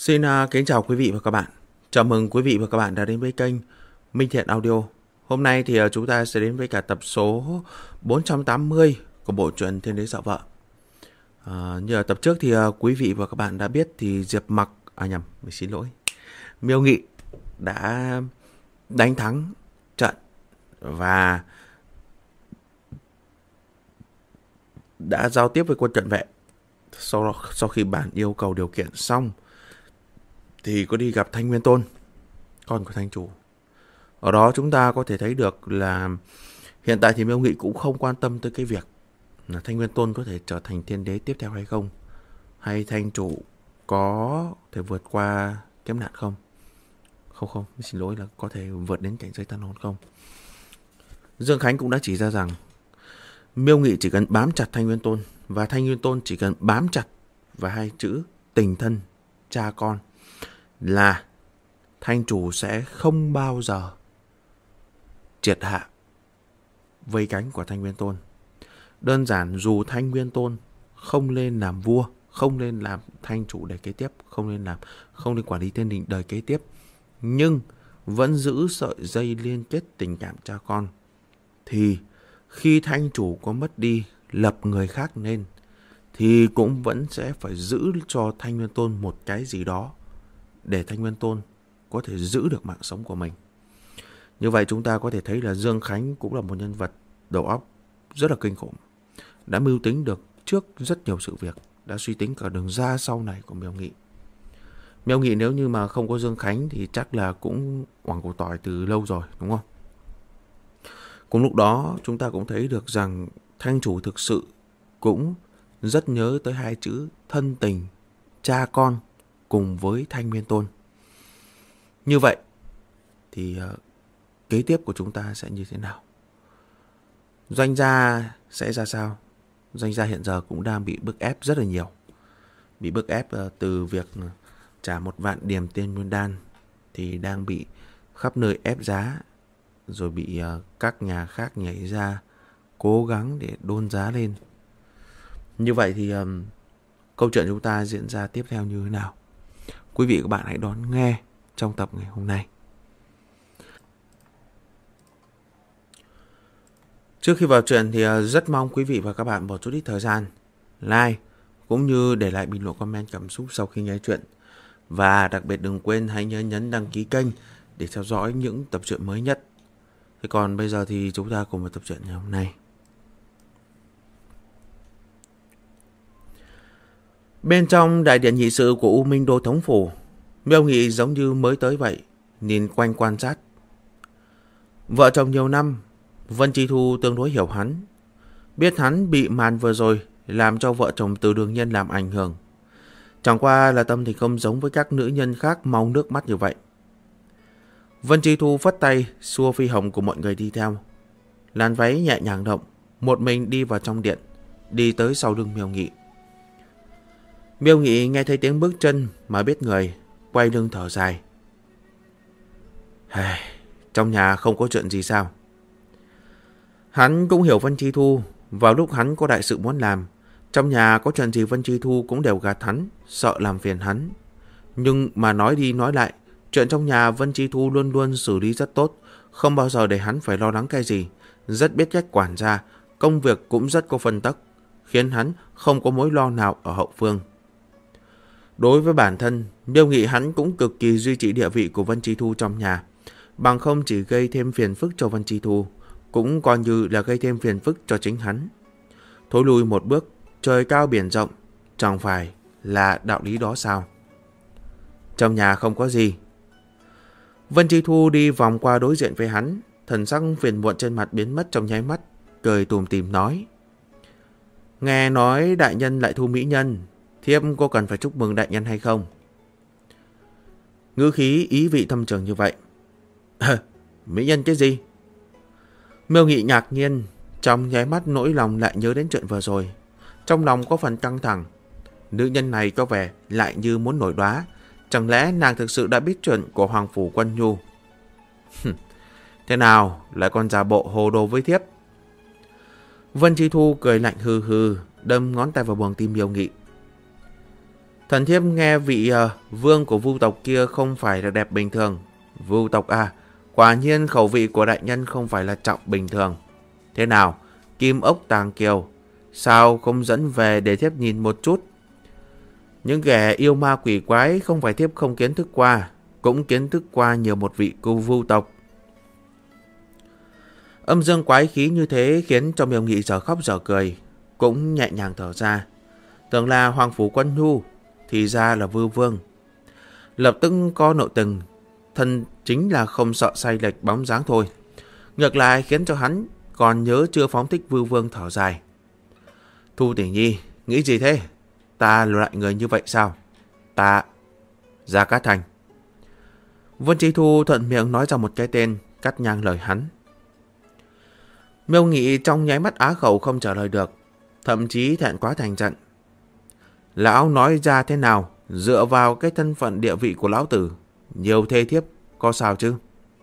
Xin kính chào quý vị và các bạn. Chào mừng quý vị và các bạn đã đến với kênh Minh Thiện Audio. Hôm nay thì chúng ta sẽ đến với cả tập số 480 của bộ truyện Thiên Đế Sợ Vợ. Như ở tập trước thì quý vị và các bạn đã biết thì Miêu Nghị đã đánh thắng trận và đã giao tiếp với quân cận vệ. Sau khi bản yêu cầu điều kiện xong thì có đi gặp Thanh Nguyên Tôn, con của Thanh Chủ. Ở đó chúng ta có thể thấy được là hiện tại thì Miêu Nghị cũng không quan tâm tới cái việc là Thanh Nguyên Tôn có thể trở thành thiên đế tiếp theo hay không, hay Thanh Chủ có thể vượt qua kiếp nạn không. Xin lỗi, là có thể vượt đến cảnh giới tân hồn không. Dương Khánh cũng đã chỉ ra rằng Miêu Nghị chỉ cần bám chặt Thanh Nguyên Tôn, và Thanh Nguyên Tôn chỉ cần bám chặt vào hai chữ tình thân cha con, là Thanh Chủ sẽ không bao giờ triệt hạ vây cánh của Thanh Nguyên Tôn. Đơn giản dù Thanh Nguyên Tôn không lên làm vua, không lên làm Thanh Chủ đời kế tiếp, không nên quản lý thiên đình đời kế tiếp, nhưng vẫn giữ sợi dây liên kết tình cảm cha con, thì khi Thanh Chủ có mất đi, lập người khác lên, thì cũng vẫn sẽ phải giữ cho Thanh Nguyên Tôn một cái gì đó để Thanh Nguyên Tôn có thể giữ được mạng sống của mình. Như vậy chúng ta có thể thấy là Dương Khánh cũng là một nhân vật đầu óc rất là kinh khủng, đã mưu tính được trước rất nhiều sự việc, đã suy tính cả đường ra sau này của Miêu Nghị. Miêu Nghị nếu như mà không có Dương Khánh thì chắc là cũng quẳng củ tỏi từ lâu rồi, đúng không? Cùng lúc đó chúng ta cũng thấy được rằng Thanh Chủ thực sự cũng rất nhớ tới hai chữ thân tình cha con cùng với Thanh Nguyên Tôn. Như vậy thì kế tiếp của chúng ta sẽ như thế nào? Doanh gia sẽ ra sao? Doanh gia hiện giờ cũng đang bị bức ép rất là nhiều. Bị bức ép từ việc trả 1.000 điểm tiền nguyên đan, thì đang bị khắp nơi ép giá, rồi bị các nhà khác nhảy ra cố gắng để đôn giá lên. Như vậy thì câu chuyện chúng ta diễn ra tiếp theo như thế nào? Quý vị và các bạn hãy đón nghe trong tập ngày hôm nay. Trước khi vào chuyện thì rất mong quý vị và các bạn bỏ chút ít thời gian like cũng như để lại bình luận comment cảm xúc sau khi nghe chuyện. Và đặc biệt đừng quên hãy nhớ nhấn đăng ký kênh để theo dõi những tập truyện mới nhất. Thế còn bây giờ thì chúng ta cùng vào tập truyện ngày hôm nay. Bên trong đại điện nghị sự của U Minh Đô Thống Phủ, Miêu Nghị giống như mới tới vậy, nhìn quanh quan sát. Vợ chồng nhiều năm, Vân Chi Thu tương đối hiểu hắn, biết hắn bị màn vừa rồi làm cho vợ chồng Từ Đường Nhân làm ảnh hưởng. Chẳng qua là tâm thì không giống với các nữ nhân khác mau nước mắt như vậy. Vân Chi Thu phất tay xua Phi Hồng của mọi người đi theo. Làn váy nhẹ nhàng động, một mình đi vào trong điện, đi tới sau lưng Miêu Nghị. Miêu Nghị nghe thấy tiếng bước chân mà biết người, quay lưng thở dài. Trong nhà không có chuyện gì sao? Hắn cũng hiểu Vân Chi Thu, vào lúc hắn có đại sự muốn làm, trong nhà có chuyện gì Vân Chi Thu cũng đều gạt hắn, sợ làm phiền hắn. Nhưng mà nói đi nói lại, chuyện trong nhà Vân Chi Thu luôn luôn xử lý rất tốt, không bao giờ để hắn phải lo lắng cái gì, rất biết cách quản gia, công việc cũng rất có phân tắc, khiến hắn không có mối lo nào ở hậu phương. Đối với bản thân, Miêu Nghị hắn cũng cực kỳ duy trì địa vị của Vân Chi Thu trong nhà, bằng không chỉ gây thêm phiền phức cho Vân Chi Thu, cũng coi như là gây thêm phiền phức cho chính hắn. Thối lui một bước, trời cao biển rộng, chẳng phải là đạo lý đó sao? Trong nhà không có gì. Vân Chi Thu đi vòng qua đối diện với hắn, thần sắc phiền muộn trên mặt biến mất trong nháy mắt, cười tủm tỉm nói: Nghe nói đại nhân lại thu mỹ nhân, thiếp có cần phải chúc mừng đại nhân hay không? Ngữ khí ý vị thâm trường như vậy. Mỹ nhân cái gì? Miêu Nghị ngạc nhiên, trong nháy mắt nỗi lòng lại nhớ đến chuyện vừa rồi, trong lòng có phần căng thẳng. Nữ nhân này có vẻ lại như muốn nổi đoá, chẳng lẽ nàng thực sự đã biết chuyện của Hoàng Phủ Quân Nhu? Thế nào lại còn giả bộ hồ đồ với thiếp? Vân Chi Thu cười lạnh hừ hừ, đâm ngón tay vào buồng tim Miêu Nghị. Thần thiếp nghe vị vương của Vu tộc kia không phải là đẹp bình thường. Vu tộc à, quả nhiên khẩu vị của đại nhân không phải là trọng bình thường. Thế nào, Kim Ốc Tàng Kiều, sao không dẫn về để thiếp nhìn một chút? Những kẻ yêu ma quỷ quái không phải thiếp không kiến thức qua, cũng kiến thức qua nhiều một vị cưu Vu tộc. Âm dương quái khí như thế khiến cho Miêu Nghị giờ khóc giờ cười, cũng nhẹ nhàng thở ra. Tưởng là Hoàng Phủ Quân Nhu, thì ra là Vư Vương. Lập tức có nội tình, thân chính là không sợ sai lệch bóng dáng thôi. Ngược lại khiến cho hắn còn nhớ chưa phóng thích Vư Vương thở dài. Thu Tỷ Nhi, nghĩ gì thế? Ta là loại người như vậy sao? Ta... Gia Cát Thành. Vân Chi Thu thuận miệng nói ra một cái tên, cắt ngang lời hắn. Miêu Nghị trong nháy mắt á khẩu không trả lời được, thậm chí thẹn quá thành giận. Lão nói ra thế nào, dựa vào cái thân phận địa vị của lão tử, nhiều thê thiếp, có sao chứ?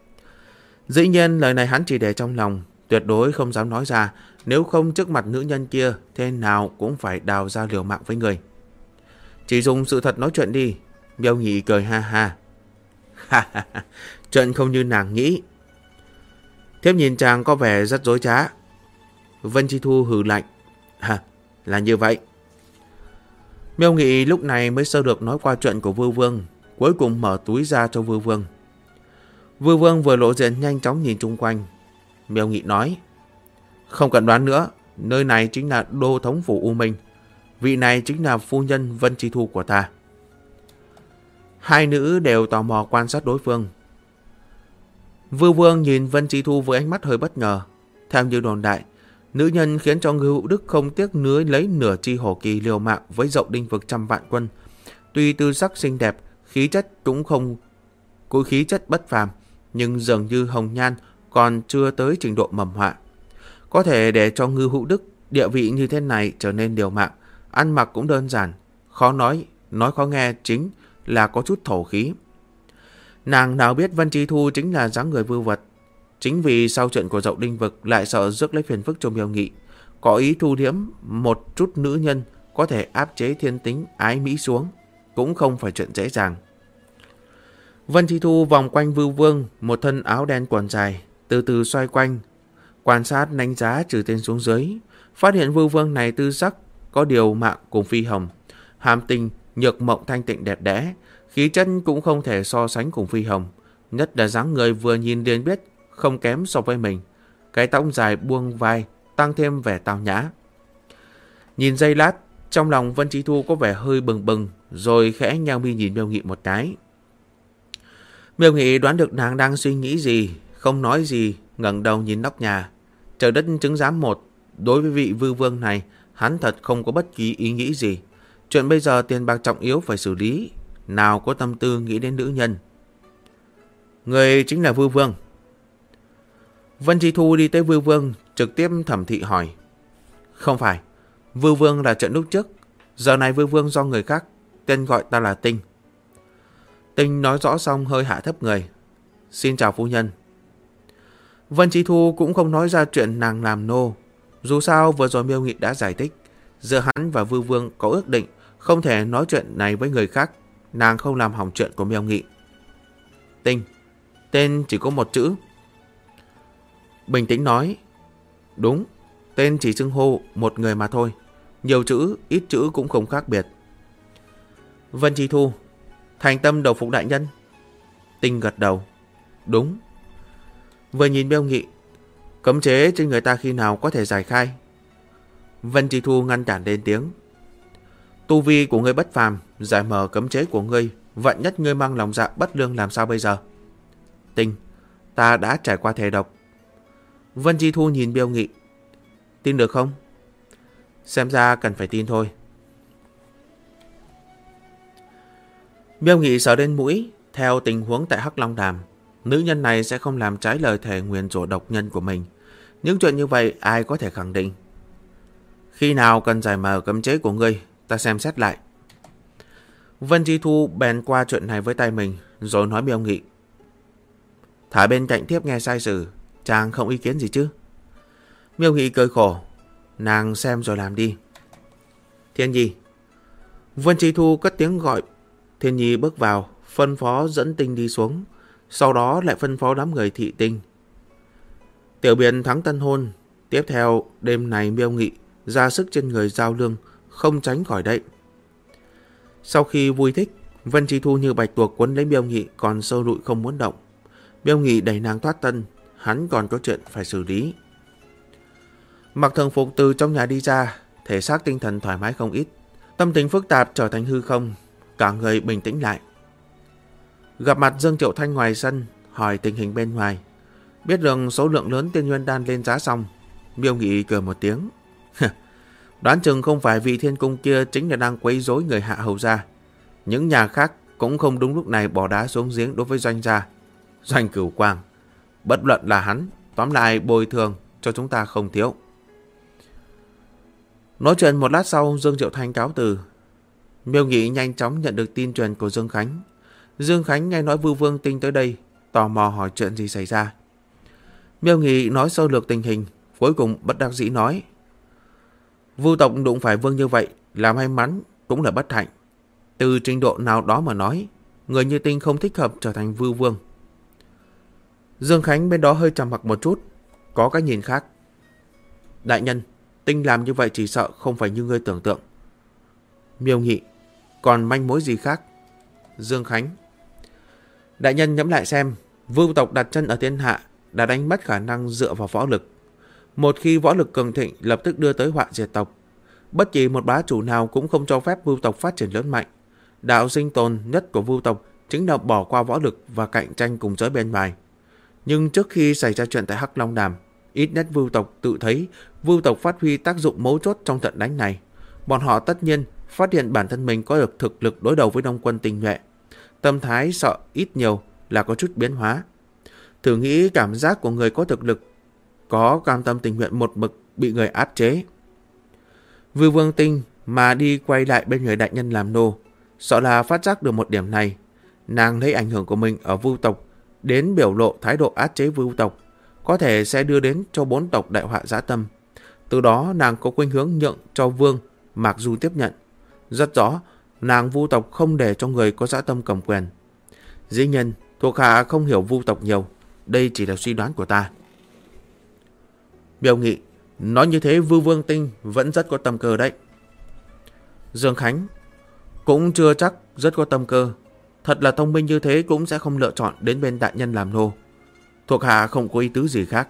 Dĩ nhiên lời này hắn chỉ để trong lòng, tuyệt đối không dám nói ra, nếu không trước mặt nữ nhân kia, thế nào cũng phải đào ra liều mạng với người. Chỉ dùng sự thật nói chuyện đi. Miêu Nghị cười ha ha. Chuyện không như nàng nghĩ. Thiếp nhìn chàng có vẻ rất dối trá. Vân Chi Thu hừ lạnh. Là như vậy. Miêu Nghị lúc này mới sơ được nói qua chuyện của Vư Vương, cuối cùng mở túi ra cho Vư Vương. Vư Vương vừa lộ diện nhanh chóng nhìn chung quanh. Miêu Nghị nói, không cần đoán nữa, nơi này chính là đô thống phủ U Minh. Vị này chính là phu nhân Vân Chi Thu của ta. Hai nữ đều tò mò quan sát đối phương. Vư Vương nhìn Vân Chi Thu với ánh mắt hơi bất ngờ. Theo như đồn đại, nữ nhân khiến cho Ngưu Hữu Đức không tiếc nuối lấy nửa chi hổ kỳ liều mạng với Dậu Đinh vực 100.000 quân. Tuy tư sắc xinh đẹp, khí chất cũng không có khí chất bất phàm, nhưng dường như hồng nhan còn chưa tới trình độ mầm họa. Có thể để cho Ngưu Hữu Đức địa vị như thế này trở nên liều mạng, ăn mặc cũng đơn giản, khó nói khó nghe chính là có chút thổ khí. Nàng nào biết Vân Chi Thu chính là dáng người vưu vật. Chính vì sau chuyện của Dậu Đinh vực lại sợ rước lấy phiền phức cho Miêu Nghị, có ý thu liếm một chút nữ nhân có thể áp chế thiên tính ái mỹ xuống, cũng không phải chuyện dễ dàng. Vân Chi Thu vòng quanh Vưu Vương, một thân áo đen quần dài, từ từ xoay quanh, quan sát đánh giá từ trên xuống dưới, phát hiện Vưu Vương này tư sắc có điều mạng cùng Phi Hồng, hàm tình nhược mộng thanh tịnh đẹp đẽ, khí chất cũng không thể so sánh cùng Phi Hồng, nhất là dáng người vừa nhìn liền biết không kém so với mình, cái tóc dài buông vai tăng thêm vẻ tao nhã. Nhìn giây lát, trong lòng Vân Chi Thu có vẻ hơi bừng bừng, rồi khẽ nheo mi nhìn Miêu Nghị một cái. Miêu Nghị đoán được nàng đang suy nghĩ gì, không nói gì, ngẩng đầu nhìn nóc nhà. Trời đất chứng giám một, đối với vị Vư Vương này, hắn thật không có bất kỳ ý nghĩ gì. Chuyện bây giờ tiền bạc trọng yếu phải xử lý, nào có tâm tư nghĩ đến nữ nhân. Người chính là Vư Vương. Vân Chi Thu đi tới Vư Vương, trực tiếp thẩm thị hỏi. Không phải, Vư Vương là trận lúc trước, giờ này Vư Vương do người khác, tên gọi ta là Tinh. Tinh nói rõ xong hơi hạ thấp người. Xin chào phu nhân. Vân Chi Thu cũng không nói ra chuyện nàng làm nô. Dù sao vừa rồi Miêu Nghị đã giải thích, giữa hắn và Vư Vương có ước định không thể nói chuyện này với người khác. Nàng không làm hỏng chuyện của Miêu Nghị. Tinh, tên chỉ có một chữ. Bình tĩnh nói. Đúng, tên chỉ xưng hô một người mà thôi. Nhiều chữ, ít chữ cũng không khác biệt. Vân Chi Thu, thành tâm đầu phục đại nhân. Tinh gật đầu. Đúng. Vừa nhìn Miêu Nghị, cấm chế trên người ta khi nào có thể giải khai? Vân Chi Thu ngăn cản lên tiếng. Tu vi của ngươi bất phàm, giải mở cấm chế của ngươi, vạn nhất ngươi mang lòng dạ bất lương làm sao bây giờ? Tinh, ta đã trải qua thể độc. Vân Chi Thu nhìn Miêu Nghị. Tin được không? Xem ra cần phải tin thôi. Miêu Nghị sờ đến mũi. Theo tình huống tại Hắc Long Đàm, nữ nhân này sẽ không làm trái lời thề nguyền rủa độc nhân của mình. Những chuyện như vậy ai có thể khẳng định? Khi nào cần giải mở cấm chế của ngươi, ta xem xét lại. Vân Chi Thu bèn qua chuyện này với tay mình, rồi nói Miêu Nghị. Thả bên cạnh thiếp nghe sai sử, chàng không ý kiến gì chứ? Miêu Nghị cười khổ. Nàng xem rồi làm đi. Thiên Nhi, Vân Chi Thu cất tiếng gọi Thiên Nhi bước vào, phân phó dẫn Tinh đi xuống, sau đó lại phân phó đám người thị Tinh. Tiểu Biện thắng tân hôn, tiếp theo đêm này Miêu Nghị ra sức trên người Giao Lương, không tránh khỏi đậy. Sau khi vui thích, Vân Chi Thu như bạch tuộc quấn lấy Miêu Nghị còn sâu lụi không muốn động. Miêu Nghị đẩy nàng thoát tân, hắn còn có chuyện phải xử lý. Mặc thường phục từ trong nhà đi ra, thể xác tinh thần thoải mái không ít, tâm tình phức tạp trở thành hư không, cả người bình tĩnh lại. Gặp mặt Dương Triệu Thanh ngoài sân, hỏi tình hình bên ngoài. Biết được số lượng lớn tiên nguyên đan lên giá xong, Miêu Nghị cười một tiếng. Đoán chừng không phải vị thiên cung kia chính là đang quấy rối người hạ hầu gia. Những nhà khác cũng không đúng lúc này bỏ đá xuống giếng đối với Doanh gia. Doanh Cửu Quang, bất luận là hắn, tóm lại bồi thường cho chúng ta không thiếu. Nói chuyện một lát sau, Dương Triệu Thanh cáo từ. Miêu Nghị nhanh chóng nhận được tin truyền của Dương Khánh. Dương Khánh nghe nói Vưu Vương Tinh tới đây, tò mò hỏi chuyện gì xảy ra. Miêu Nghị nói sơ lược tình hình, cuối cùng bất đắc dĩ nói: Vưu tộc đụng phải vương như vậy là may mắn cũng là bất hạnh. Từ trình độ nào đó mà nói, người như Tinh không thích hợp trở thành Vưu Vương. Dương Khánh bên đó hơi trầm mặc một chút, có cái nhìn khác. Đại nhân, Tinh làm như vậy chỉ sợ không phải như ngươi tưởng tượng. Miêu Nghị: Còn manh mối gì khác? Dương Khánh: Đại nhân nhẫm lại xem, Vưu tộc đặt chân ở thiên hạ đã đánh mất khả năng dựa vào võ lực. Một khi võ lực cường thịnh lập tức đưa tới họa diệt tộc. Bất kỳ một bá chủ nào cũng không cho phép Vưu tộc phát triển lớn mạnh. Đạo sinh tồn nhất của Vưu tộc chính là bỏ qua võ lực và cạnh tranh cùng giới bên ngoài. Nhưng trước khi xảy ra chuyện tại Hắc Long Đàm, ít nhất Vưu tộc tự thấy Vưu tộc phát huy tác dụng mấu chốt trong trận đánh này. Bọn họ tất nhiên phát hiện bản thân mình có được thực lực đối đầu với Đông quân tinh nhuệ. Tâm thái sợ ít nhiều là có chút biến hóa. Thử nghĩ cảm giác của người có thực lực, có cam tâm tình nguyện một mực bị người áp chế. Vưu Vương Tinh mà đi quay lại bên người đại nhân làm nô, sợ là phát giác được một điểm này. Nàng lấy ảnh hưởng của mình ở Vưu tộc đến biểu lộ thái độ áp chế Vưu tộc, có thể sẽ đưa đến cho 4 tộc đại họa dã tâm. Từ đó nàng có khuynh hướng nhượng cho Vương Mạc Du tiếp nhận. Rất rõ, nàng Vưu tộc không để cho người có dã tâm cầm quyền. Dĩ nhiên, thuộc hạ không hiểu Vưu tộc nhiều, đây chỉ là suy đoán của ta. Miêu Nghị: Nói như thế Vưu Vương Tinh vẫn rất có tâm cơ đấy. Dương Khánh: Cũng chưa chắc rất có tâm cơ. Thật là thông minh như thế cũng sẽ không lựa chọn đến bên đại nhân làm nô. Thuộc hạ không có ý tứ gì khác.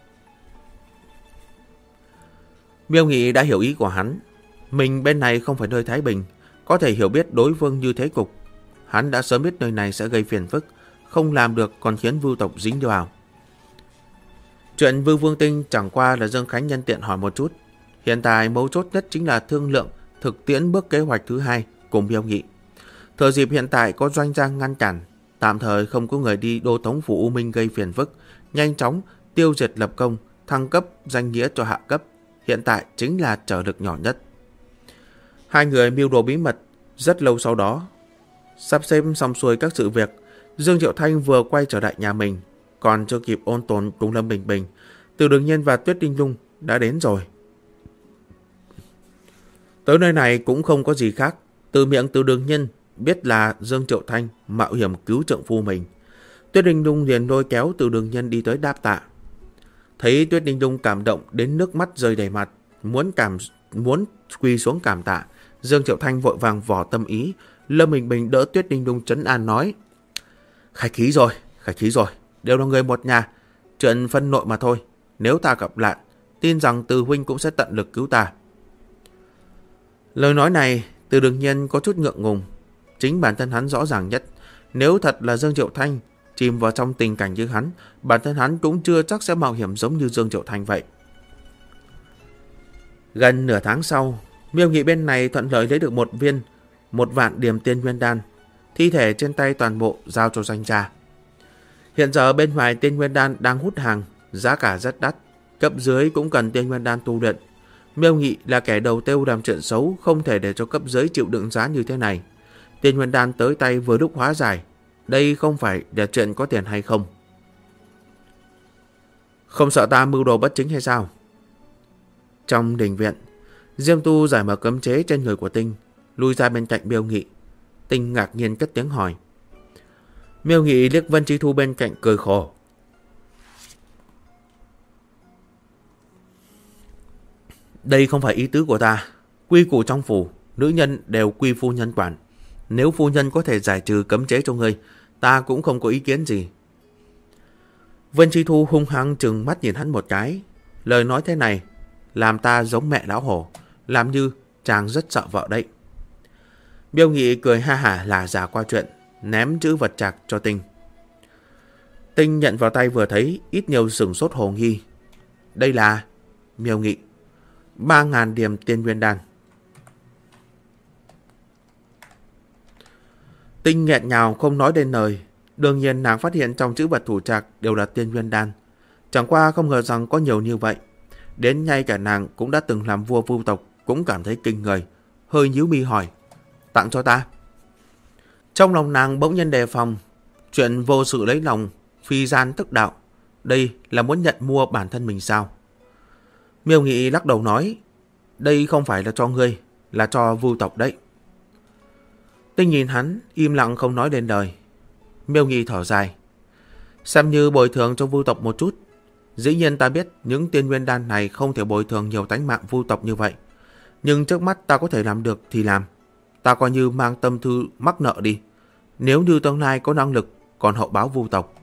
Miêu Nghị đã hiểu ý của hắn. Mình bên này không phải nơi thái bình, có thể hiểu biết đối phương như thế cục. Hắn đã sớm biết nơi này sẽ gây phiền phức, không làm được còn khiến Vưu tộc dính vào. Chuyện Vưu Vương Tinh chẳng qua là Dương Khánh nhân tiện hỏi một chút. Hiện tại mấu chốt nhất chính là thương lượng thực tiễn bước kế hoạch thứ 2 cùng Miêu Nghị. Thừa dịp hiện tại có Doanh gia ngăn cản, tạm thời không có người đi đô thống phủ U Minh gây phiền phức, nhanh chóng tiêu diệt lập công, thăng cấp danh nghĩa cho hạ cấp, hiện tại chính là trở lực nhỏ nhất. Hai người mưu đồ bí mật. Rất lâu sau đó, sắp xếp xong xuôi các sự việc, Dương Triệu Thanh vừa quay trở lại nhà mình, còn chưa kịp ôn tồn cùng Lâm Bình Bình, Từ Đường Nhiên và Tuyết Đinh Lung đã đến rồi. Tới nơi này cũng không có gì khác, từ miệng Từ Đường Nhiên biết là Dương Triệu Thanh mạo hiểm cứu trượng phu mình. Tuyết Đinh Lung liền lôi kéo Từ Đường Nhiên đi tới đáp tạ. Thấy Tuyết Đinh Lung cảm động đến nước mắt rơi đầy mặt, muốn quỳ xuống cảm tạ, Dương Triệu Thanh vội vàng vỏ tâm ý. Lâm Bình Bình đỡ Tuyết Đinh Lung trấn an nói: khách khí rồi, đều là người một nhà, chuyện phân nội mà thôi. Nếu ta gặp nạn, tin rằng Từ huynh cũng sẽ tận lực cứu ta. Lời nói này Từ Đường Nhiên có chút ngượng ngùng. Chính bản thân hắn rõ ràng nhất, nếu thật là Dương Triệu Thanh chìm vào trong tình cảnh như hắn, bản thân hắn cũng chưa chắc sẽ mạo hiểm giống như Dương Triệu Thanh vậy. Gần nửa tháng sau, Miêu Nghị bên này thuận lợi lấy được 1 vạn điểm tiên nguyên đan. Thi thể trên tay toàn bộ giao cho Doanh gia. Hiện giờ bên ngoài tiên nguyên đan đang hút hàng, giá cả rất đắt, cấp dưới cũng cần tiên nguyên đan tu luyện. Miêu Nghị là kẻ đầu tiêu làm chuyện xấu, không thể để cho cấp dưới chịu đựng giá như thế này. Tiên nguyên đan tới tay vừa lúc hóa giải, đây không phải là chuyện có tiền hay không. Không sợ ta mưu đồ bất chính hay sao? Trong đình viện, Diêm Tu giải mở cấm chế trên người của Tinh. lui ra bên cạnh Miêu Nghị. Tinh ngạc nhiên cất tiếng hỏi. Miêu Nghị liếc Vân Chi Thu bên cạnh cười khổ. Đây không phải ý tứ của ta. Quy củ trong phủ, nữ nhân đều quy phu nhân quản. Nếu phu nhân có thể giải trừ cấm chế cho ngươi, ta cũng không có ý kiến gì. Vân Chi Thu hung hăng trừng mắt nhìn hắn một cái. Lời nói thế này làm ta giống mẹ lão hổ, làm như chàng rất sợ vợ đấy. Miêu Nghị cười ha hả là giả qua chuyện, ném chữ vật trạc cho Tinh. Tinh nhận vào tay vừa thấy, ít nhiều sửng sốt hồ nghi. Đây là... Miêu Nghị, 3.000 điểm tiên nguyên đan. Tinh nghẹn ngào không nói đến lời. Đương nhiên nàng phát hiện trong chữ vật thủ trạc đều là tiên nguyên đan. Chẳng qua không ngờ rằng có nhiều như vậy. Đến ngay cả nàng cũng đã từng làm vua Vu tộc cũng cảm thấy kinh người. Hơi nhíu mi hỏi. Tặng cho ta. Trong lòng nàng bỗng nhiên đề phòng. Chuyện vô sự lấy lòng, phi gian tức đạo. Đây là muốn nhận mua bản thân mình sao? Miêu Nghị lắc đầu nói. Đây không phải là cho ngươi, là cho Vu tộc đấy. Tinh nhìn hắn, im lặng không nói đến lời. Miêu Nghị thở dài. Xem như bồi thường cho Vu tộc một chút. Dĩ nhiên ta biết những tiên nguyên đan này không thể bồi thường nhiều tánh mạng Vu tộc như vậy. Nhưng trước mắt ta có thể làm được thì làm. Ta coi như mang tâm thư mắc nợ đi. Nếu như tương lai có năng lực, còn hậu báo Vu tộc.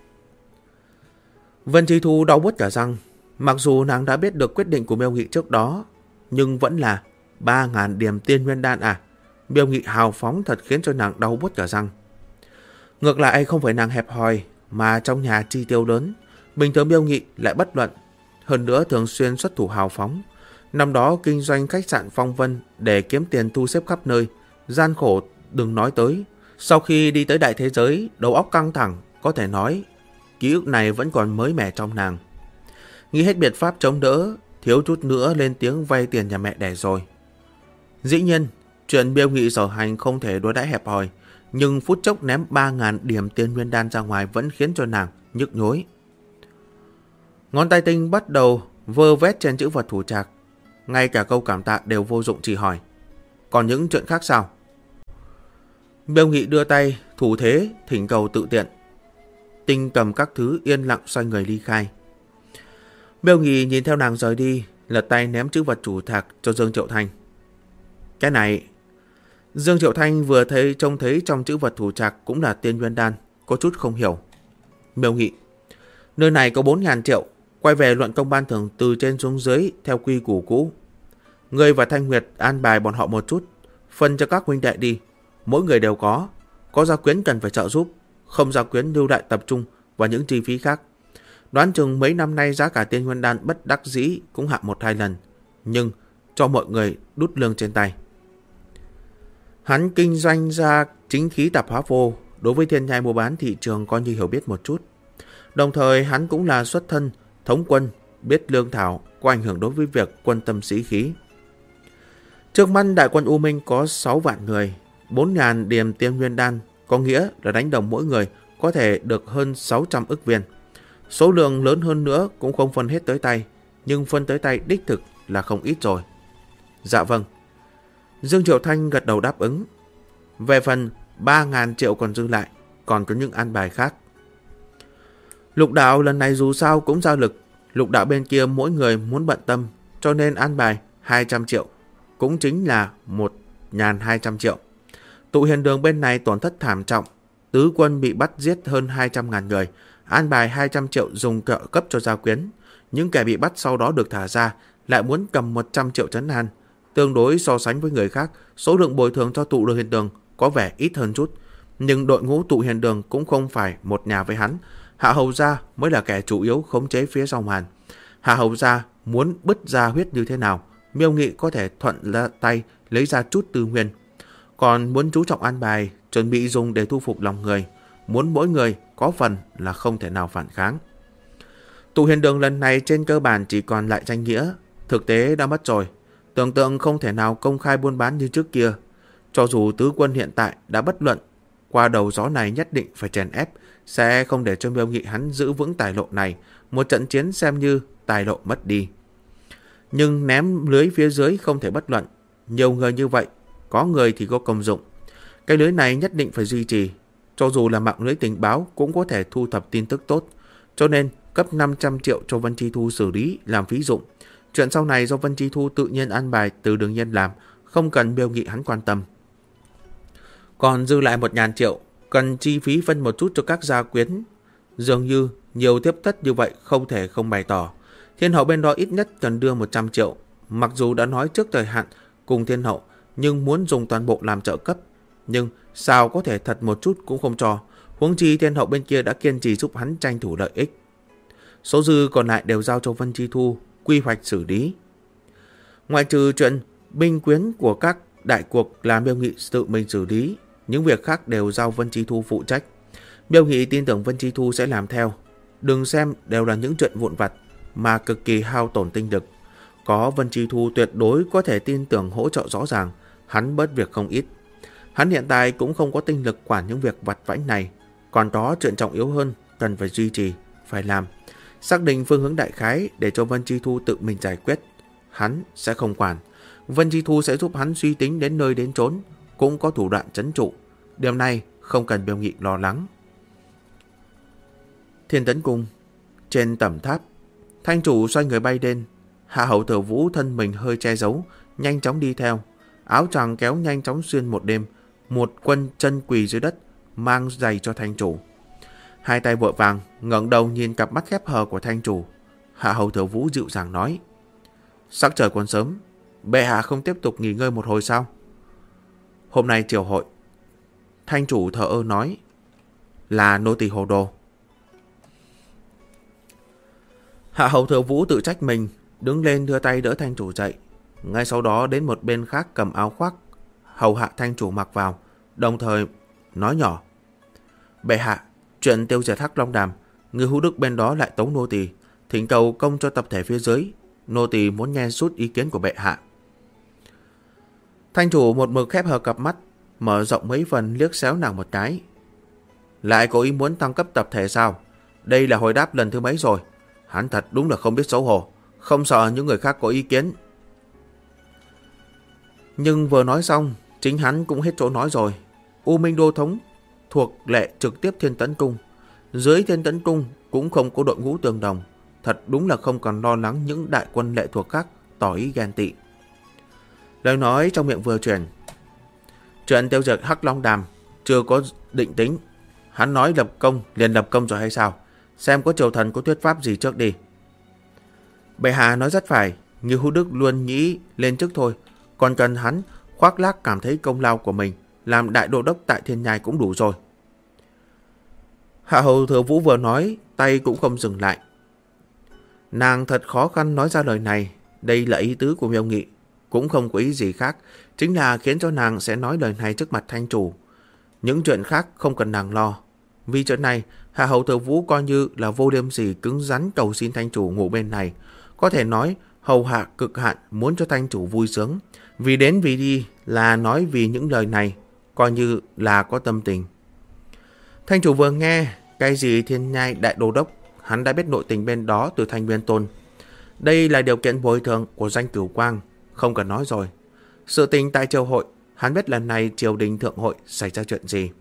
Vân Chi Thu đau buốt cả răng. Mặc dù nàng đã biết được quyết định của Miêu Nghị trước đó, nhưng vẫn là 3.000 điểm tiên nguyên đan à. Miêu Nghị hào phóng thật khiến cho nàng đau buốt cả răng. Ngược lại không phải nàng hẹp hòi, mà trong nhà chi tiêu lớn. Bình thường Miêu Nghị lại bất luận. Hơn nữa thường xuyên xuất thủ hào phóng. Năm đó kinh doanh khách sạn Phong Vân để kiếm tiền thu xếp khắp nơi. Gian khổ đừng nói tới. Sau khi đi tới đại thế giới, đầu óc căng thẳng, có thể nói ký ức này vẫn còn mới mẻ trong nàng. Nghĩ hết biện pháp chống đỡ, thiếu chút nữa lên tiếng vay tiền nhà mẹ đẻ rồi. Dĩ nhiên, chuyện Miêu Nghị sở hành không thể đối đãi hẹp hòi, nhưng phút chốc ném 3.000 điểm tiên nguyên đan ra ngoài vẫn khiến cho nàng nhức nhối. Ngón tay Tinh bắt đầu vơ vét trên chữ vật thủ trạc. Ngay cả câu cảm tạ đều vô dụng, chỉ hỏi. Còn những chuyện khác sao? Miêu Nghị đưa tay, thủ thế, thỉnh cầu tự tiện. Tinh cầm các thứ yên lặng xoay người ly khai. Miêu Nghị nhìn theo nàng rời đi, lật tay ném chữ vật thủ trạc cho Dương Triệu Thanh. Cái này... Dương Triệu Thanh vừa trông thấy trong chữ vật thủ trạc cũng là tiên nguyên đan, có chút không hiểu. Miêu Nghị, nơi này có 4.000 triệu, quay về luận công ban thưởng từ trên xuống dưới theo quy củ cũ. Ngươi và Thanh Nguyệt an bài bọn họ một chút, phân cho các huynh đệ đi, mỗi người đều có gia quyến cần phải trợ giúp, không gia quyến lưu đại tập trung và những chi phí khác. Đoán chừng mấy năm nay giá cả tiên nguyên đan bất đắc dĩ cũng hạ 1-2 lần, nhưng cho mọi người đút lương trên tay. Hắn kinh doanh ra chính khí tạp hóa phô, đối với thiên nhai mua bán thị trường coi như hiểu biết một chút. Đồng thời hắn cũng là xuất thân thống quân, biết lương thảo, có ảnh hưởng đối với việc quân tâm sĩ khí. Trước mắt đại quân U Minh có 6 vạn người, 4.000 điểm tiên nguyên đan, có nghĩa là đánh đồng mỗi người có thể được hơn 600 ức viên. Số lượng lớn hơn nữa cũng không phân hết tới tay, nhưng phân tới tay đích thực là không ít rồi. Dạ vâng. Dương Triệu Thanh gật đầu đáp ứng. Về phần 3.000 triệu còn dư lại, còn có những an bài khác. Lục đạo lần này dù sao cũng giao lực. Lục đạo bên kia mỗi người muốn bận tâm, cho nên an bài 200 triệu, cũng chính là 1.200 triệu. Tụ Hiền Đường bên này tổn thất thảm trọng, tứ quân bị bắt giết hơn 200.000 người, an bài 200 triệu dùng trợ cấp cho gia quyến. Những kẻ bị bắt sau đó được thả ra lại muốn cầm 100 triệu trấn an. Tương đối so sánh với người khác, số lượng bồi thường cho Tụ Hiền Đường có vẻ ít hơn chút. Nhưng đội ngũ Tụ Hiền Đường cũng không phải một nhà với hắn. Hạ Hầu Gia mới là kẻ chủ yếu khống chế phía sau màn. Hạ Hầu Gia muốn bứt ra huyết như thế nào, Miêu Nghị có thể thuận tay lấy ra chút tư nguyên. Còn muốn chú trọng an bài, chuẩn bị dùng để thu phục lòng người, muốn mỗi người có phần là không thể nào phản kháng. Tụ Hiền Đường lần này trên cơ bản chỉ còn lại danh nghĩa, thực tế đã mất rồi. Tưởng tượng không thể nào công khai buôn bán như trước kia. Cho dù tứ quân hiện tại đã bất luận, qua đầu gió này nhất định phải chèn ép, sẽ không để cho Miêu Nghị hắn giữ vững tài lộ này. Một trận chiến xem như tài lộ mất đi. Nhưng ném lưới phía dưới không thể bất luận. Nhiều người như vậy, có người thì có công dụng. Cái lưới này nhất định phải duy trì. Cho dù là mạng lưới tình báo cũng có thể thu thập tin tức tốt. Cho nên cấp 500 triệu cho Vân Chi Thu xử lý làm phí dụng. Chuyện sau này do Vân Chi Thu tự nhiên an bài từ Đường Nhiên làm, không cần Miêu Nghị hắn quan tâm. Còn dư lại 1.000 triệu, cần chi phí phân một chút cho các gia quyến. Dường như nhiều tiếp tất như vậy không thể không bày tỏ. Thiên hậu bên đó ít nhất cần đưa 100 triệu. Mặc dù đã nói trước thời hạn cùng thiên hậu, nhưng muốn dùng toàn bộ làm trợ cấp. Nhưng sao có thể thật một chút cũng không cho. Huống chi thiên hậu bên kia đã kiên trì giúp hắn tranh thủ lợi ích. Số dư còn lại đều giao cho Vân Chi Thu quy hoạch xử lý. Ngoại trừ chuyện binh quyến của các đại cuộc là Miêu Nghị tự mình xử lý, những việc khác đều giao Vân Chi Thu phụ trách. Miêu Nghị tin tưởng Vân Chi Thu sẽ làm theo. Đừng xem đều là những chuyện vụn vặt mà cực kỳ hao tổn tinh lực. Có Vân Chi Thu tuyệt đối có thể tin tưởng hỗ trợ rõ ràng, hắn bớt việc không ít. Hắn hiện tại cũng không có tinh lực quản những việc vặt vãnh này, còn có chuyện trọng yếu hơn cần phải duy trì, phải làm. Xác định phương hướng đại khái để cho Vân Chi Thu tự mình giải quyết. Hắn sẽ không quản. Vân Chi Thu sẽ giúp hắn suy tính đến nơi đến chốn, cũng có thủ đoạn trấn trụ. Điều này không cần Miêu Nghị lo lắng. Thiên Tấn Cung, trên tẩm tháp, Thanh chủ xoay người bay lên. Hạ hầu Thừa Vũ thân mình hơi che giấu, nhanh chóng đi theo. Áo choàng kéo nhanh chóng xuyên một đêm. Một quân chân quỳ dưới đất, mang giày cho Thanh chủ. Hai tay vội vàng ngẩng đầu nhìn cặp mắt khép hờ của Thanh chủ. Hạ hầu Thừa Vũ dịu dàng nói: sắc trời còn sớm, bệ hạ không tiếp tục nghỉ ngơi một hồi sao? Hôm nay triều hội. Thanh chủ thờ ơ nói: là nô tỳ hồ đồ. Hạ hầu Thừa Vũ tự trách mình, đứng lên đưa tay đỡ Thanh chủ dậy. Ngay sau đó đến một bên khác cầm áo khoác hầu hạ Thanh chủ mặc vào, đồng thời nói nhỏ: bệ hạ, chuyện tiêu diệt Hắc Long Đàm, người hữu đức bên đó lại tấu nô tỳ, thỉnh cầu công cho tập thể phía dưới. Nô tỳ muốn nghe suốt ý kiến của bệ hạ. Thanh chủ một mực khép hờ cặp mắt, mở rộng mấy phần liếc xéo nàng một cái. Lại có ý muốn tăng cấp tập thể sao? Đây là hồi đáp lần thứ mấy rồi? Hắn thật đúng là không biết xấu hổ, không sợ những người khác có ý kiến. Nhưng vừa nói xong, chính hắn cũng hết chỗ nói rồi. U Minh Đô Thống thuộc lệ trực tiếp Thiên Tấn Cung. Dưới Thiên Tấn Cung cũng không có đội ngũ tương đồng. Thật đúng là không còn lo lắng những đại quân lệ thuộc khác tỏ ý ghen tị. Lời nói trong miệng vừa truyền. Chuyện tiêu diệt Hắc Long Đàm chưa có định tính. Hắn nói lập công liền lập công rồi hay sao? Xem có triều thần có thuyết pháp gì trước đi. Bệ hạ nói rất phải, như Hữu Đức luôn nghĩ lên trước thôi. Còn cần hắn khoác lác cảm thấy công lao của mình, làm đại đô đốc tại Thiên Nhai cũng đủ rồi. Hạ hầu Thừa Vũ vừa nói, tay cũng không dừng lại. Nàng thật khó khăn nói ra lời này. Đây là ý tứ của Miêu Nghị, cũng không có ý gì khác, chính là khiến cho nàng sẽ nói lời này trước mặt Thanh chủ. Những chuyện khác không cần nàng lo. Vì chuyện này, Hạ hầu Thừa Vũ coi như là vô liêm sỉ cứng rắn cầu xin Thanh chủ ngủ bên này. Có thể nói hầu hạ cực hạn muốn cho Thanh chủ vui sướng. Vì đến vì đi là nói vì những lời này, coi như là có tâm tình. Thanh chủ vừa nghe cái gì Thiên Nhai đại đô đốc, hắn đã biết nội tình bên đó từ Thanh Nguyên Tôn. Đây là điều kiện bồi thường của danh Cửu Quang, không cần nói rồi. Sự tình tại triều hội, hắn biết lần này triều đình thượng hội xảy ra chuyện gì.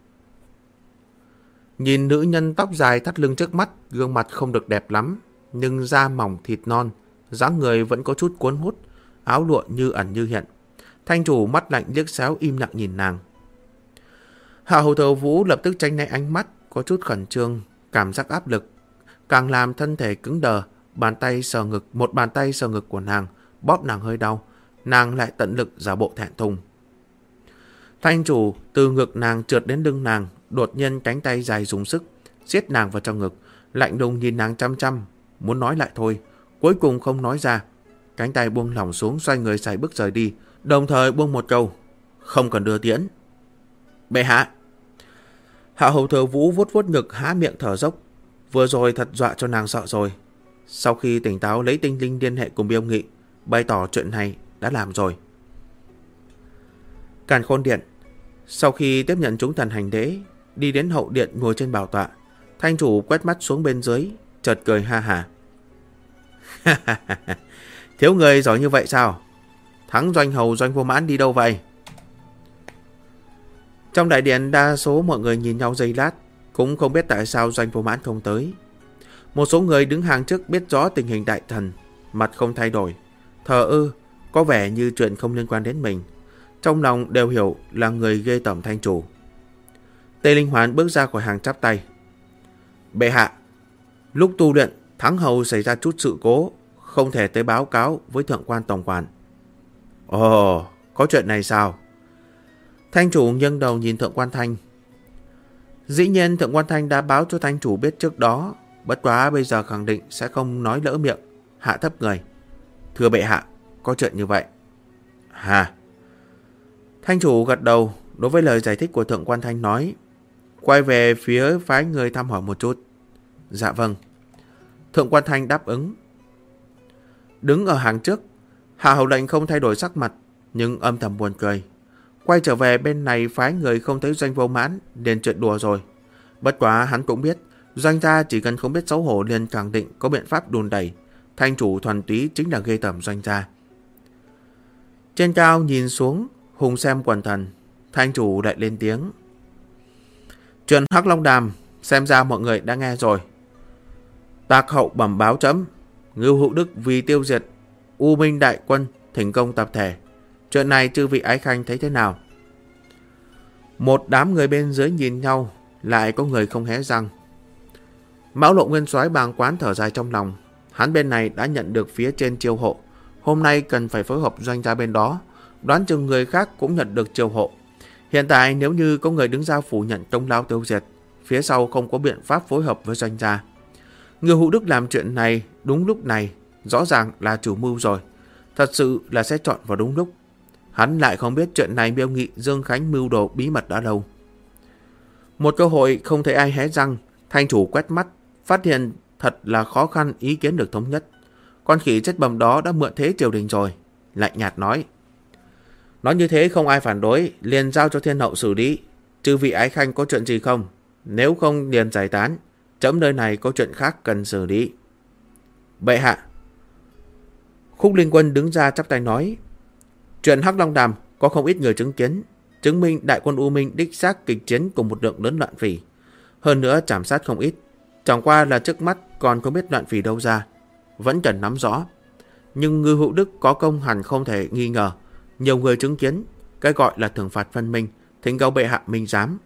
Nhìn nữ nhân tóc dài thắt lưng trước mắt, gương mặt không được đẹp lắm, nhưng da mỏng thịt non, dáng người vẫn có chút cuốn hút, áo lụa như ẩn như hiện. Thanh chủ mắt lạnh liếc xéo im lặng nhìn nàng. Hạ hầu Thừa Vũ lập tức tránh né ánh mắt, có chút khẩn trương, cảm giác áp lực, càng làm thân thể cứng đờ. Bàn tay sờ ngực, một bàn tay sờ ngực của nàng, bóp nàng hơi đau. Nàng lại tận lực giả bộ thẹn thùng. Thanh chủ từ ngực nàng trượt đến lưng nàng, đột nhiên cánh tay dài dùng sức siết nàng vào trong ngực, lạnh lùng nhìn nàng chăm chăm, muốn nói lại thôi, cuối cùng không nói ra. Cánh tay buông lỏng xuống, xoay người sải bước rời đi, đồng thời buông một câu: không cần đưa tiễn. Bệ hạ. Hạ hầu Thừa Vũ vuốt vuốt ngực, há miệng thở dốc. Vừa rồi thật dọa cho nàng sợ rồi. Sau khi tỉnh táo lấy tinh linh liên hệ cùng Miêu Nghị, bày tỏ chuyện này đã làm rồi. Càn Khôn Điện. Sau khi tiếp nhận chúng thần hành lễ, đi đến hậu điện ngồi trên bảo tọa, Thanh chủ quét mắt xuống bên dưới, chợt cười ha hả. Thiếu người giỏi như vậy sao? Thắng Doanh Hầu Doanh Vô Mãn đi đâu vậy? Trong đại điện, đa số mọi người nhìn nhau giây lát, cũng không biết tại sao Doanh Vô Mãn không tới. Một số người đứng hàng trước biết rõ tình hình đại thần, mặt không thay đổi, thờ ơ, có vẻ như chuyện không liên quan đến mình. Trong lòng đều hiểu là người ghê tởm Thanh chủ. Tề Linh Hoán bước ra khỏi hàng chắp tay. Bệ hạ, lúc tu luyện Thắng Hầu xảy ra chút sự cố, không thể tới báo cáo với thượng quan tổng quản. Ồ, có chuyện này sao? Thanh chủ nghiêng đầu nhìn thượng quan Thanh. Dĩ nhiên thượng quan Thanh đã báo cho Thanh chủ biết trước đó, bất quá bây giờ khẳng định sẽ không nói lỡ miệng, hạ thấp người. Thưa bệ hạ, có chuyện như vậy. Hà. Thanh chủ gật đầu đối với lời giải thích của thượng quan Thanh nói, quay về phía phái người thăm hỏi một chút. Dạ vâng. Thượng quan Thanh đáp ứng. Đứng ở hàng trước, Hạ Hầu lệnh không thay đổi sắc mặt, nhưng âm thầm buồn cười. Quay trở về bên này phái người không thấy Doanh Vô Mãn, liền chuyện đùa rồi. Bất quá hắn cũng biết, Doanh gia chỉ cần không biết xấu hổ liền khẳng định có biện pháp đùn đẩy. Thanh chủ thuần túy chính là ghê tởm Doanh gia. Trên cao nhìn xuống, hùng xem quần thần, Thanh chủ lại lên tiếng. Chuyện Hắc Long Đàm, xem ra mọi người đã nghe rồi. Tạc hậu bẩm báo chấm, Ngưu Hữu Đức vì tiêu diệt U Minh đại quân thành công tập thể. Chuyện này chư vị ái khanh thấy thế nào? Một đám người bên dưới nhìn nhau, lại có người không hé răng. Mão Lộ Nguyên Soái bàng quán thở dài trong lòng. Hắn bên này đã nhận được phía trên chiêu hộ, hôm nay cần phải phối hợp Doanh gia bên đó. Đoán chừng người khác cũng nhận được chiêu hộ. Hiện tại nếu như có người đứng ra phủ nhận công lao tiêu diệt, phía sau không có biện pháp phối hợp với Doanh gia. Ngưu Hữu Đức làm chuyện này đúng lúc này, rõ ràng là chủ mưu rồi. Thật sự là sẽ chọn vào đúng lúc. Hắn lại không biết chuyện này Miêu Nghị Dương Khánh mưu đồ bí mật đã lâu. Một cơ hội không thấy ai hé răng, Thanh chủ quét mắt, phát hiện thật là khó khăn ý kiến được thống nhất. Con khỉ chết bầm đó đã mượn thế triều đình rồi. Lạnh nhạt nói. Nói như thế không ai phản đối, liền giao cho thiên hậu xử lý. Chư vị ái khanh có chuyện gì không? Nếu không liền giải tán. Chấm nơi này có chuyện khác cần xử lý. Bệ hạ. Khúc Linh Quân đứng ra chắp tay nói. Chuyện Hắc Long Đàm có không ít người chứng kiến, chứng minh đại quân U Minh đích xác kịch chiến cùng một lượng lớn loạn phỉ. Hơn nữa trảm sát không ít. Chẳng qua là trước mắt còn không biết loạn phỉ đâu ra, vẫn cần nắm rõ. Nhưng Ngưu Hữu Đức có công hẳn không thể nghi ngờ. Nhiều người chứng kiến, cái gọi là thưởng phạt phân minh, thỉnh cầu bệ hạ minh giám.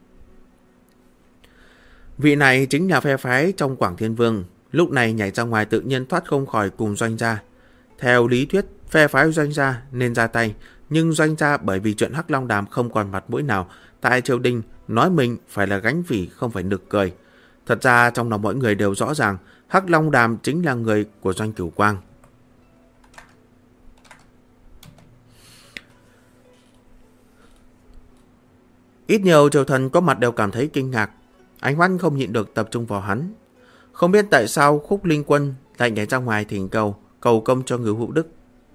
Vị này chính là phe phái trong Quảng Thiên Vương, lúc này nhảy ra ngoài tự nhiên thoát không khỏi cùng Doanh gia. Theo lý thuyết, phe phái Doanh gia nên ra tay, nhưng Doanh gia bởi vì chuyện Hắc Long Đàm không còn mặt mũi nào tại triều đình, nói mình phải là gánh vỉ không phải nực cười. Thật ra trong lòng mọi người đều rõ ràng, Hắc Long Đàm chính là người của Doanh Cửu Quang. Ít nhiều triều thần có mặt đều cảm thấy kinh ngạc, ánh mắt không nhịn được tập trung vào hắn. Không biết tại sao Khúc Linh Quân lại nhảy ra ngoài thỉnh cầu công cho Ngưu Hữu Đức.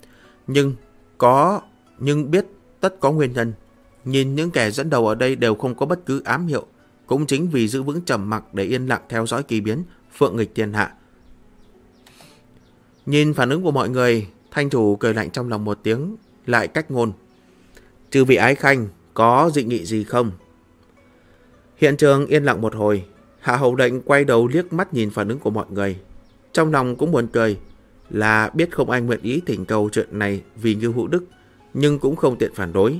Nhưng biết tất có nguyên nhân. Nhìn những kẻ dẫn đầu ở đây đều không có bất cứ ám hiệu, cũng chính vì giữ vững trầm mặc để yên lặng theo dõi kỳ biến phượng nghịch thiên hạ. Nhìn phản ứng của mọi người, Thanh chủ cười lạnh trong lòng một tiếng, lại cách ngôn. Chư vị ái khanh có dị nghị gì không? Hiện trường yên lặng một hồi, Hạ Hầu Lệnh quay đầu liếc mắt nhìn phản ứng của mọi người. Trong lòng cũng buồn cười, là biết không ai nguyện ý thỉnh cầu chuyện này vì Ngưu Hữu Đức, nhưng cũng không tiện phản đối.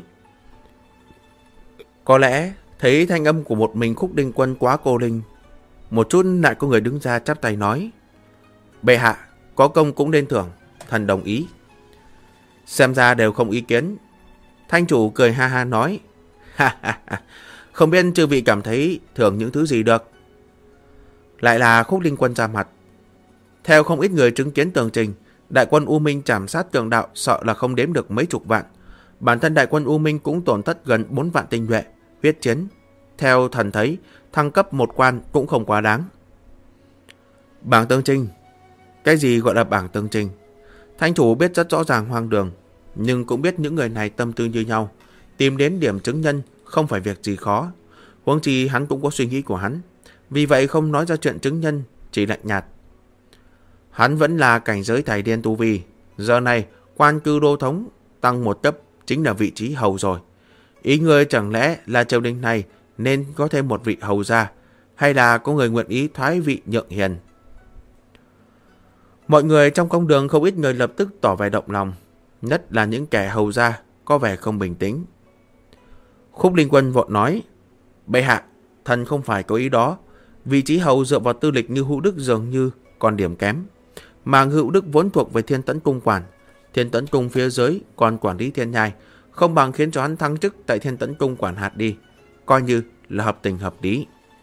Có lẽ thấy thanh âm của một mình Khúc Linh Quân quá cô linh, một chút lại có người đứng ra chắp tay nói. Bệ hạ, có công cũng nên thưởng, thần đồng ý. Xem ra đều không ý kiến. Thanh chủ cười ha ha nói. Ha ha ha, không biết chư vị cảm thấy thưởng những thứ gì được. Lại là Khúc Linh Quân ra mặt. Theo không ít người chứng kiến tường trình, đại quân U Minh trảm sát cường đạo sợ là không đếm được mấy chục vạn. Bản thân đại quân U Minh cũng tổn thất gần 4 vạn tinh nhuệ, huyết chiến. Theo thần thấy, thăng cấp một quan cũng không quá đáng. Bảng tường trình. Cái gì gọi là bảng tường trình? Thanh chủ biết rất rõ ràng hoang đường, nhưng cũng biết những người này tâm tư như nhau. Tìm đến điểm chứng nhân không phải việc gì khó. Huống chi hắn cũng có suy nghĩ của hắn. Vì vậy không nói ra chuyện chứng nhân, chỉ lạnh nhạt. Hắn vẫn là cảnh giới thải điên tu vi. Giờ này, quan cư đô thống tăng một cấp chính là vị trí hầu rồi. Ý ngươi chẳng lẽ là triều đình này nên có thêm một vị hầu gia, hay là có người nguyện ý thoái vị nhượng hiền? Mọi người trong công đường không ít người lập tức tỏ vẻ động lòng, nhất là những kẻ hầu gia có vẻ không bình tĩnh. Khúc Linh Quân vội nói: bệ hạ, thần không phải có ý đó. Vị trí hầu dựa vào tư lịch Ngưu Hữu Đức dường như còn điểm kém, mà Ngưu Hữu Đức vốn thuộc về Thiên Tẫn Cung quản. Thiên Tẫn Cung phía dưới còn quản lý Thiên Nhai, không bằng khiến cho hắn thăng chức tại Thiên Tẫn Cung quản hạt đi, coi như là hợp tình hợp lý.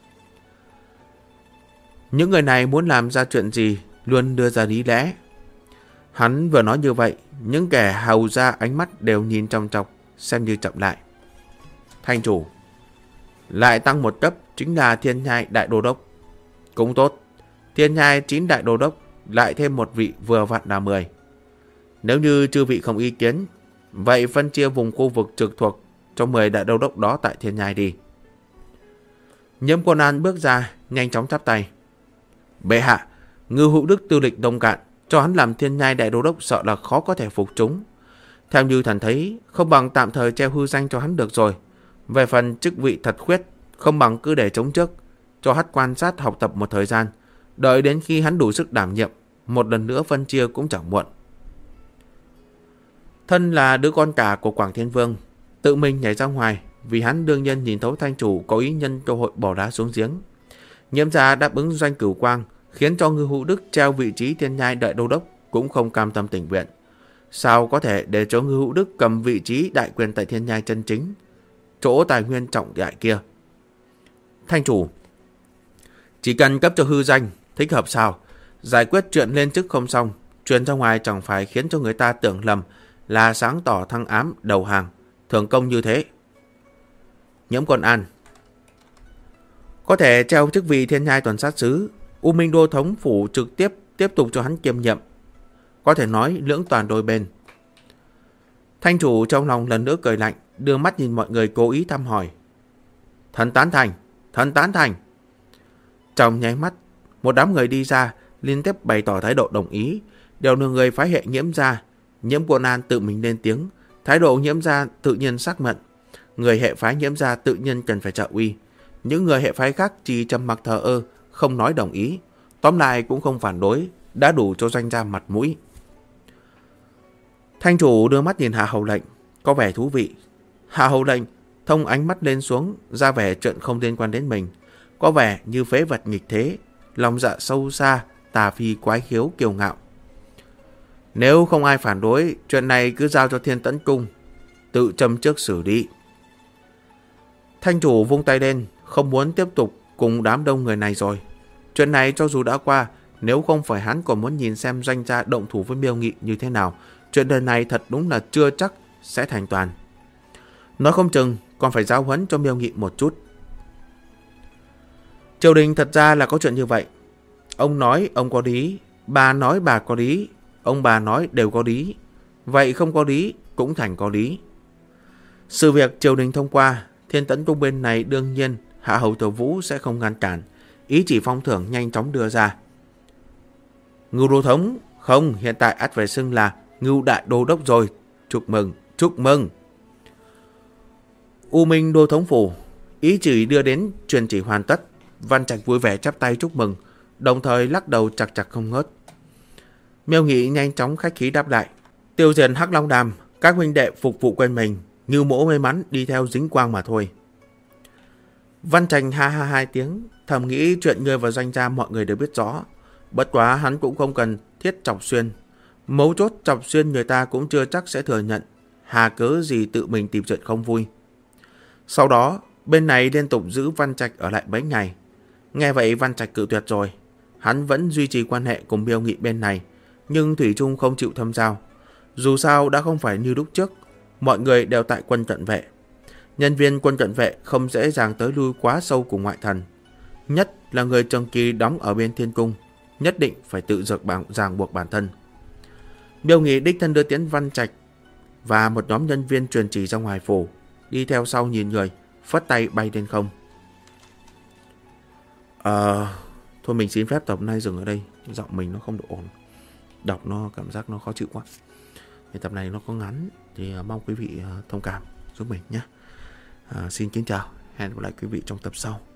Những người này muốn làm ra chuyện gì luôn đưa ra lý lẽ. Hắn vừa nói như vậy, những kẻ hầu ra ánh mắt đều nhìn trong chọc, xem như chậm lại. Thành chủ, lại tăng một cấp chính là Thiên Nhai Đại Đô Đốc. Cũng tốt, Thiên Nhai 9 Đại Đô Đốc lại thêm một vị vừa vặn là 10. Nếu như chư vị không ý kiến, vậy phân chia vùng khu vực trực thuộc cho 10 Đại Đô Đốc đó tại Thiên Nhai đi. Nhiễm Quân An bước ra, nhanh chóng chắp tay. Bệ hạ, Ngưu Hữu Đức tư lịch nông cạn, cho hắn làm Thiên Nhai Đại Đô Đốc sợ là khó có thể phục chúng. Theo như thần thấy, không bằng tạm thời treo hư danh cho hắn được rồi. Về phần chức vị thật khuyết, không bằng cứ để chống trước, cho hắn quan sát học tập một thời gian, đợi đến khi hắn đủ sức đảm nhiệm, một lần nữa phân chia cũng chẳng muộn. Thân là đứa con cả của Quảng Thiên Vương, tự mình nhảy ra ngoài, vì hắn đương nhiên nhìn thấu thanh chủ có ý nhân cơ hội bỏ đá xuống giếng. Nhiễm gia đáp ứng Doanh Cửu Quang, khiến cho Ngưu Hữu Đức treo vị trí Thiên Nhai Đại Đô Đốc cũng không cam tâm tình nguyện. Sao có thể để cho Ngưu Hữu Đức cầm vị trí đại quyền tại Thiên Nhai chân chính, chỗ tài nguyên trọng đại kia? Thanh chủ, chỉ cần cấp cho hư danh, thích hợp sao? Giải quyết chuyện lên chức không xong, truyền ra ngoài chẳng phải khiến cho người ta tưởng lầm là sáng tỏ thăng ám đầu hàng, thưởng công như thế. Nhiễm Quân An, có thể treo chức vị Thiên Nhai tuần sát sứ, U Minh Đô thống phủ trực tiếp tục cho hắn kiêm nhiệm. Có thể nói lưỡng toàn đôi bên. Thanh chủ trong lòng lần nữa cười lạnh, đưa mắt nhìn mọi người cố ý thăm hỏi. Thần tán thành, thần tán thành. Trong nháy mắt, một đám người đi ra, liên tiếp bày tỏ thái độ đồng ý, đều là người phái hệ Nhiễm gia. Nhiễm Quân An tự mình lên tiếng, thái độ Nhiễm gia tự nhiên xác nhận. Người hệ phái Nhiễm gia tự nhiên cần phải trợ uy. Những người hệ phái khác chỉ trầm mặc thờ ơ, không nói đồng ý. Tóm lại cũng không phản đối, đã đủ cho Doanh gia mặt mũi. Thanh chủ đưa mắt nhìn Hạ Hầu Lệnh, có vẻ thú vị. Hạ Hầu Lệnh thông ánh mắt lên xuống, ra vẻ chuyện không liên quan đến mình, có vẻ như phế vật nghịch thế, lòng dạ sâu xa, tà phi quái khiếu kiêu ngạo. Nếu không ai phản đối, chuyện này cứ giao cho Thiên Tẫn Cung, tự châm trước xử lý. Thanh chủ vung tay lên, không muốn tiếp tục cùng đám đông người này rồi. Chuyện này cho dù đã qua, nếu không phải hắn còn muốn nhìn xem Doanh gia động thủ với Miêu Nghị như thế nào, chuyện đời này thật đúng là chưa chắc sẽ thành toàn. Nói không chừng còn phải giáo huấn cho Miêu Nghị một chút. Triều đình thật ra là có chuyện như vậy. Ông nói ông có lý, bà nói bà có lý, ông bà nói đều có lý. Vậy không có lý cũng thành có lý. Sự việc triều đình thông qua, Thiên Tẫn Cung bên này đương nhiên Hạ Hầu Tiểu Vũ sẽ không ngăn cản, ý chỉ phong thưởng nhanh chóng đưa ra. Ngưu Đô thống, không, hiện tại ắt phải xưng là Ngưu Đại Đô Đốc rồi. Chúc mừng, chúc mừng. U Minh Đô thống phủ, ý chỉ đưa đến truyền chỉ hoàn tất. Văn Trạch vui vẻ chắp tay chúc mừng, đồng thời lắc đầu chặt chặt không ngớt. Miêu Nghị nhanh chóng khách khí đáp lại. Tiêu diệt Hắc Long Đàm, các huynh đệ phục vụ quên mình, Ngưu mỗ may mắn đi theo dính quang mà thôi. Văn Trạch ha ha hai tiếng, thầm nghĩ chuyện ngươi và Doanh gia mọi người đều biết rõ. Bất quá hắn cũng không cần thiết chọc xuyên. Mấu chốt chọc xuyên người ta cũng chưa chắc sẽ thừa nhận, hà cớ gì tự mình tìm chuyện không vui. Sau đó, bên này liên tục giữ Văn Trạch ở lại mấy ngày. Nghe vậy Văn Trạch cự tuyệt rồi. Hắn vẫn duy trì quan hệ cùng Miêu Nghị bên này, nhưng thủy chung không chịu thâm giao. Dù sao đã không phải như lúc trước, mọi người đều tại quân cận vệ. Nhân viên quân cận vệ không dễ dàng tới lui quá sâu cùng ngoại thần. Nhất là người trường kỳ đóng ở bên Thiên Cung, nhất định phải tự ràng buộc bản thân. Miêu Nghị đích thân đưa tiễn Văn Trạch và một nhóm nhân viên truyền chỉ ra ngoài phủ, đi theo sau nhìn người, phất tay bay lên không. Thôi mình xin phép tập này dừng ở đây. Giọng mình nó không được ổn, đọc nó cảm giác nó khó chịu quá. Thì tập này nó có ngắn, thì mong quý vị thông cảm giúp mình nhé. Xin kính chào, hẹn gặp lại quý vị trong tập sau.